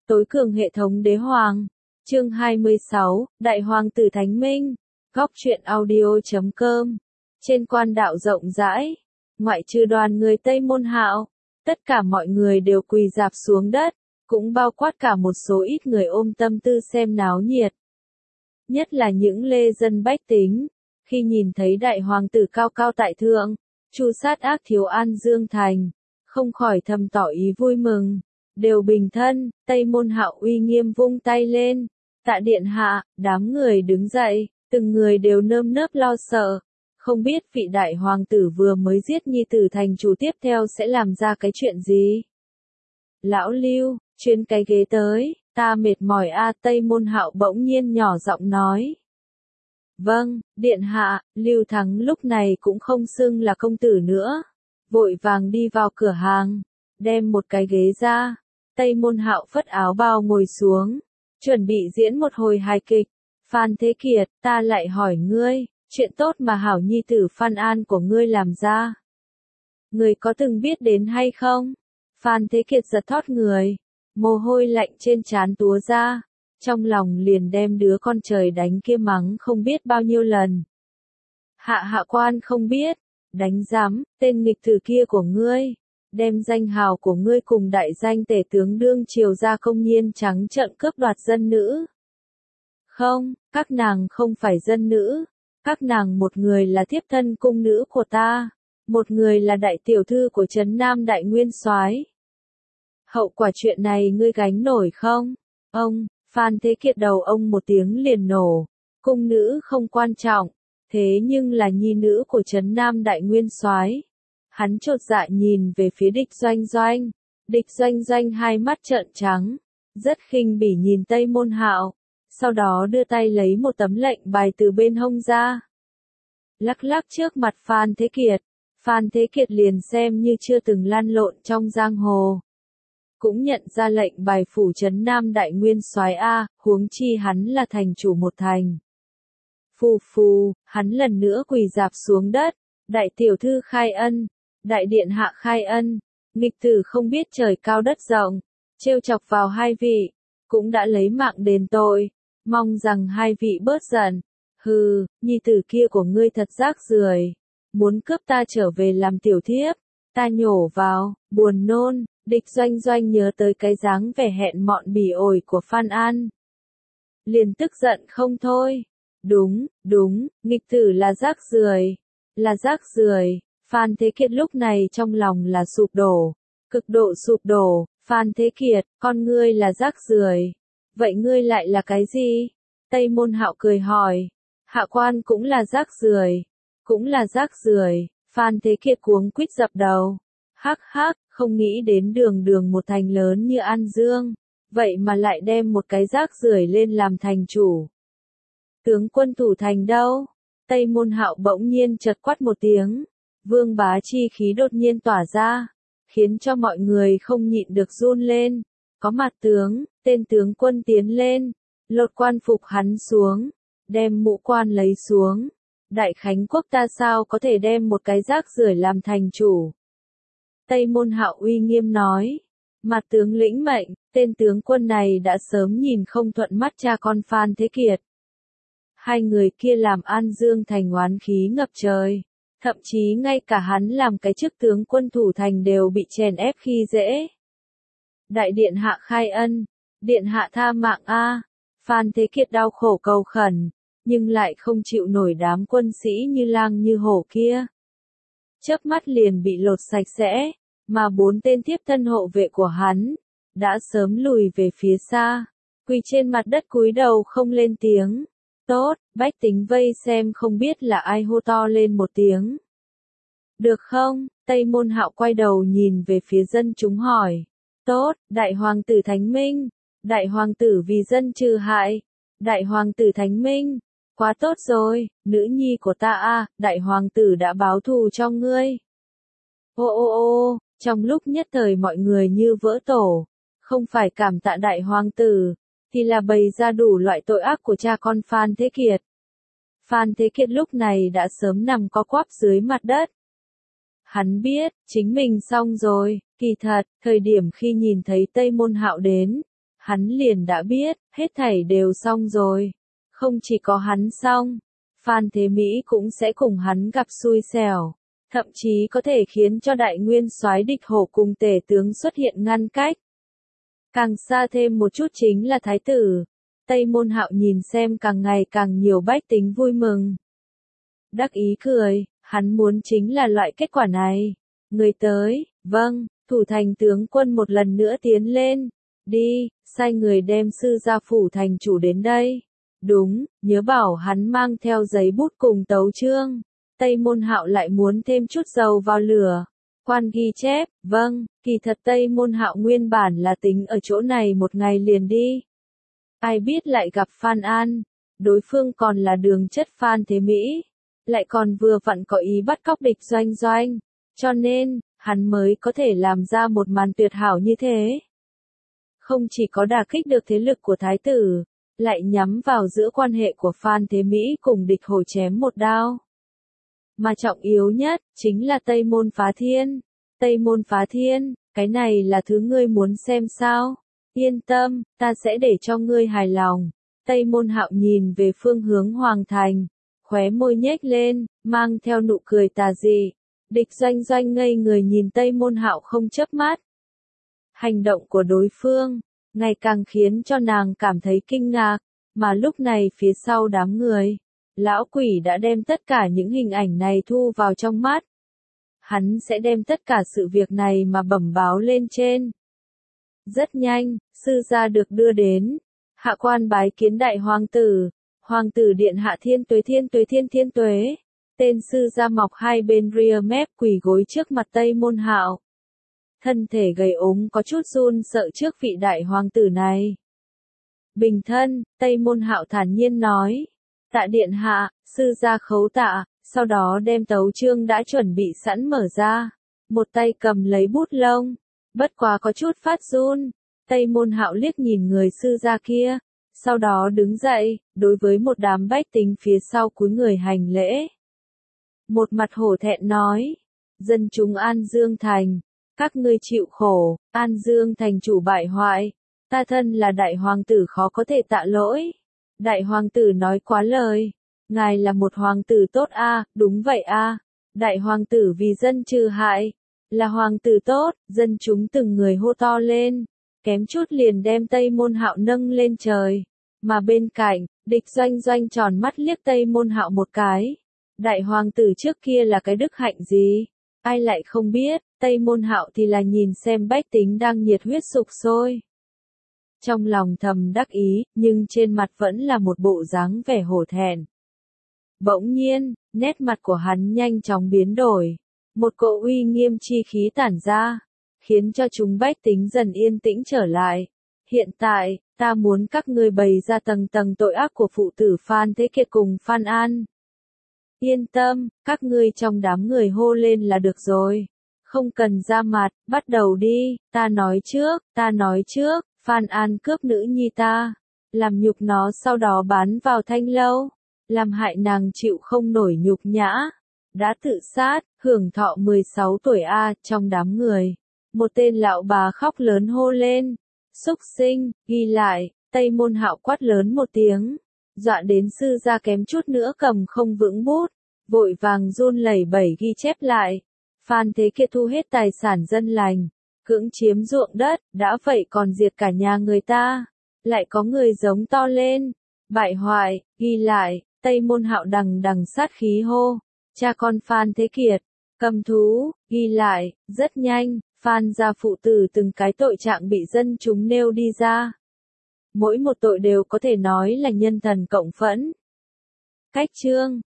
Tối cường hệ thống đế hoàng. Chương 26, Đại hoàng tử Thánh Minh. Góc truyện audio.com. Trên quan đạo rộng rãi, ngoại trừ đoàn người Tây Môn Hạo, tất cả mọi người đều quỳ rạp xuống đất, cũng bao quát cả một số ít người ôm tâm tư xem náo nhiệt. Nhất là những lê dân bách tính, khi nhìn thấy đại hoàng tử cao cao tại thượng, tru sát ác thiếu An Dương Thành, không khỏi thầm tỏ ý vui mừng. Đều bình thân, Tây Môn Hạo uy nghiêm vung tay lên, tạ điện hạ, đám người đứng dậy, từng người đều nơm nớp lo sợ, không biết vị đại hoàng tử vừa mới giết nhi tử thành chủ tiếp theo sẽ làm ra cái chuyện gì. Lão Lưu, chuyên cái ghế tới, ta mệt mỏi a. Tây Môn Hạo bỗng nhiên nhỏ giọng nói. Vâng, điện hạ. Lưu Thắng lúc này cũng không xưng là công tử nữa, vội vàng đi vào cửa hàng, đem một cái ghế ra. Tây Môn Hạo phất áo bào ngồi xuống, chuẩn bị diễn một hồi hài kịch. Phan Thế Kiệt, ta lại hỏi ngươi, chuyện tốt mà hảo nhi tử Phan An của ngươi làm ra, ngươi có từng biết đến hay không? Phan Thế Kiệt giật thót người, mồ hôi lạnh trên trán túa ra, trong lòng liền đem đứa con trời đánh kia mắng không biết bao nhiêu lần. Hạ quan không biết, đánh giám, tên nghịch tử kia của ngươi, đem danh hào của ngươi cùng đại danh tể tướng đương triều ra công nhiên trắng trợn cướp đoạt dân nữ. Không, các nàng không phải dân nữ, các nàng một người là thiếp thân cung nữ của ta, một người là đại tiểu thư của Trấn Nam Đại Nguyên Soái. Hậu quả chuyện này ngươi gánh nổi không? Ông, Phan Thế Kiệt đầu ông một tiếng liền nổ, cung nữ không quan trọng, thế nhưng là nhi nữ của Trấn Nam Đại Nguyên Soái. Hắn chột dạ nhìn về phía Địch Doanh Doanh, Địch Doanh Doanh hai mắt trợn trắng, rất khinh bỉ nhìn Tây Môn Hạo, sau đó đưa tay lấy một tấm lệnh bài từ bên hông ra. Lắc lắc trước mặt Phan Thế Kiệt, Phan Thế Kiệt liền xem như chưa từng lăn lộn trong giang hồ. Cũng nhận ra lệnh bài phủ Trấn Nam Đại Nguyên Soái a, huống chi hắn là thành chủ một thành. Phù phù, hắn lần nữa quỳ rạp xuống đất, đại tiểu thư khai ân, đại điện hạ khai ân, nghịch tử không biết trời cao đất rộng, trêu chọc vào hai vị, cũng đã lấy mạng đền tội, mong rằng hai vị bớt giận. Hừ, nhi tử kia của ngươi thật rác rưởi, muốn cướp ta trở về làm tiểu thiếp, ta nhổ vào, buồn nôn. Địch Doanh Doanh nhớ tới cái dáng vẻ hẹn mọn bỉ ổi của Phan An, liền tức giận không thôi. Đúng, nghịch tử là rác rưởi, là rác rưởi. Phan Thế Kiệt lúc này trong lòng là sụp đổ, cực độ sụp đổ. Phan Thế Kiệt, con ngươi là rác rưởi, vậy ngươi lại là cái gì? Tây Môn Hạo cười hỏi. Hạ quan cũng là rác rưởi, cũng là rác rưởi. Phan Thế Kiệt cuống quýt dập đầu. Hắc hắc, không nghĩ đến đường một thành lớn như An Dương, vậy mà lại đem một cái rác rưởi lên làm thành chủ. Tướng quân thủ thành đâu? Tây Môn Hạo bỗng nhiên chợt quát một tiếng, vương bá chi khí đột nhiên tỏa ra, khiến cho mọi người không nhịn được run lên. Có mặt tướng, tên tướng quân tiến lên, lột quan phục hắn xuống, đem mũ quan lấy xuống. Đại Khánh quốc ta sao có thể đem một cái rác rưởi làm thành chủ? Tây Môn Hạo uy nghiêm nói. Mặt tướng lĩnh mệnh, tên tướng quân này đã sớm nhìn không thuận mắt cha con Phan Thế Kiệt. Hai người kia làm An Dương thành oán khí ngập trời, thậm chí ngay cả hắn làm cái chức tướng quân thủ thành đều bị chèn ép khi dễ. Đại điện hạ khai ân, điện hạ tha mạng a. Phan Thế Kiệt đau khổ cầu khẩn, nhưng lại không chịu nổi đám quân sĩ như lang như hổ kia. Chớp mắt liền bị lột sạch sẽ, mà 4 tên thiếp thân hộ vệ của hắn đã sớm lùi về phía xa, quỳ trên mặt đất cúi đầu không lên tiếng. Tốt, bách tính vây xem không biết là ai hô to lên một tiếng. Được không? Tây Môn Hạo quay đầu nhìn về phía dân chúng hỏi. Tốt, đại hoàng tử Thánh Minh, đại hoàng tử vì dân trừ hại, đại hoàng tử Thánh Minh. Quá tốt rồi, nữ nhi của ta a, đại hoàng tử đã báo thù cho ngươi. Ô, trong lúc nhất thời mọi người như vỡ tổ, không phải cảm tạ đại hoàng tử, thì là bày ra đủ loại tội ác của cha con Phan Thế Kiệt. Phan Thế Kiệt lúc này đã sớm nằm co quắp dưới mặt đất. Hắn biết, chính mình xong rồi, kỳ thật, thời điểm khi nhìn thấy Tây Môn Hạo đến, hắn liền đã biết, hết thảy đều xong rồi. Không chỉ có hắn xong, Phan Thế Mỹ cũng sẽ cùng hắn gặp xui xẻo, thậm chí có thể khiến cho đại nguyên soái Địch Hổ cùng tể tướng xuất hiện ngăn cách. Càng xa thêm một chút chính là thái tử. Tây Môn Hạo nhìn xem càng ngày càng nhiều bách tính vui mừng. Đắc ý cười, hắn muốn chính là loại kết quả này. Người tới, vâng, thủ thành tướng quân một lần nữa tiến lên. Đi, sai người đem sư gia phủ thành chủ đến đây. Đúng, nhớ bảo hắn mang theo giấy bút cùng tấu chương. Tây Môn Hạo lại muốn thêm chút dầu vào lửa. Quan ghi chép, vâng, kỳ thật Tây Môn Hạo nguyên bản là tính ở chỗ này một ngày liền đi. Ai biết lại gặp Phan An, đối phương còn là đường chất Phan Thế Mỹ, lại còn vừa vặn có ý bắt cóc Địch Doanh Doanh, cho nên, hắn mới có thể làm ra một màn tuyệt hảo như thế. Không chỉ có đả kích được thế lực của thái tử, lại nhắm vào giữa quan hệ của Phan Thế Mỹ cùng Địch Hổ chém một đao. Mà trọng yếu nhất, chính là Tây Môn Phá Thiên. Tây Môn Phá Thiên, cái này là thứ ngươi muốn xem sao? Yên tâm, ta sẽ để cho ngươi hài lòng. Tây Môn Hạo nhìn về phương hướng Hoàng Thành, khóe môi nhếch lên, mang theo nụ cười tà dị. Địch Doanh Doanh ngây người nhìn Tây Môn Hạo không chớp mắt. Hành động của đối phương, ngày càng khiến cho nàng cảm thấy kinh ngạc, mà lúc này phía sau đám người, lão quỷ đã đem tất cả những hình ảnh này thu vào trong mắt. Hắn sẽ đem tất cả sự việc này mà bẩm báo lên trên. Rất nhanh, sư gia được đưa đến. Hạ quan bái kiến đại hoàng tử. Hoàng tử điện hạ thiên tuế thiên tuế thiên thiên tuế. Tên sư gia mọc hai bên ria mép quỳ gối trước mặt Tây Môn Hạo. Thân thể gầy ốm có chút run sợ trước vị đại hoàng tử này. Bình thân, Tây Môn Hạo thản nhiên nói. Tạ điện hạ, sư gia khấu tạ, sau đó đem tấu chương đã chuẩn bị sẵn mở ra. Một tay cầm lấy bút lông. Bất quá có chút phát run, Tây Môn Hạo liếc nhìn người sư gia kia, sau đó đứng dậy, đối với một đám bách tính phía sau cúi người hành lễ. Một mặt hổ thẹn nói, dân chúng An Dương Thành, các ngươi chịu khổ, An Dương Thành chủ bại hoại, ta thân là đại hoàng tử khó có thể tạ lỗi. Đại hoàng tử nói quá lời, ngài là một hoàng tử tốt a, đúng vậy a, đại hoàng tử vì dân trừ hại. Là hoàng tử tốt, dân chúng từng người hô to lên, kém chút liền đem Tây Môn Hạo nâng lên trời. Mà bên cạnh, Địch Doanh Doanh tròn mắt liếc Tây Môn Hạo một cái. Đại hoàng tử trước kia là cái đức hạnh gì? Ai lại không biết, Tây Môn Hạo thì là nhìn xem bách tính đang nhiệt huyết sục sôi. Trong lòng thầm đắc ý, nhưng trên mặt vẫn là một bộ dáng vẻ hổ thẹn. Bỗng nhiên, nét mặt của hắn nhanh chóng biến đổi. Một cỗ uy nghiêm chi khí tản ra, khiến cho chúng bách tính dần yên tĩnh trở lại. Hiện tại, ta muốn các ngươi bày ra tầng tầng tội ác của phụ tử Phan Thế Kiệt cùng Phan An. Yên tâm, các ngươi trong đám người hô lên là được rồi. Không cần ra mặt, bắt đầu đi, ta nói trước, Phan An cướp nữ nhi ta, làm nhục nó sau đó bán vào thanh lâu, làm hại nàng chịu không nổi nhục nhã. Đã tự sát, hưởng thọ 16 tuổi a, trong đám người. Một tên lão bà khóc lớn hô lên. Xúc sinh, ghi lại, Tây Môn Hạo quát lớn một tiếng. Dọa đến sư gia kém chút nữa cầm không vững bút. Vội vàng run lẩy bẩy ghi chép lại. Phan Thế Kiệt thu hết tài sản dân lành. Cưỡng chiếm ruộng đất, đã vậy còn diệt cả nhà người ta. Lại có người giống to lên. Bại hoại, ghi lại, Tây Môn Hạo đằng đằng sát khí hô. Cha con Phan Thế Kiệt, cầm thú, ghi lại, rất nhanh, Phan gia phụ tử từng cái tội trạng bị dân chúng nêu đi ra. Mỗi một tội đều có thể nói là nhân thần cộng phẫn. Cách chương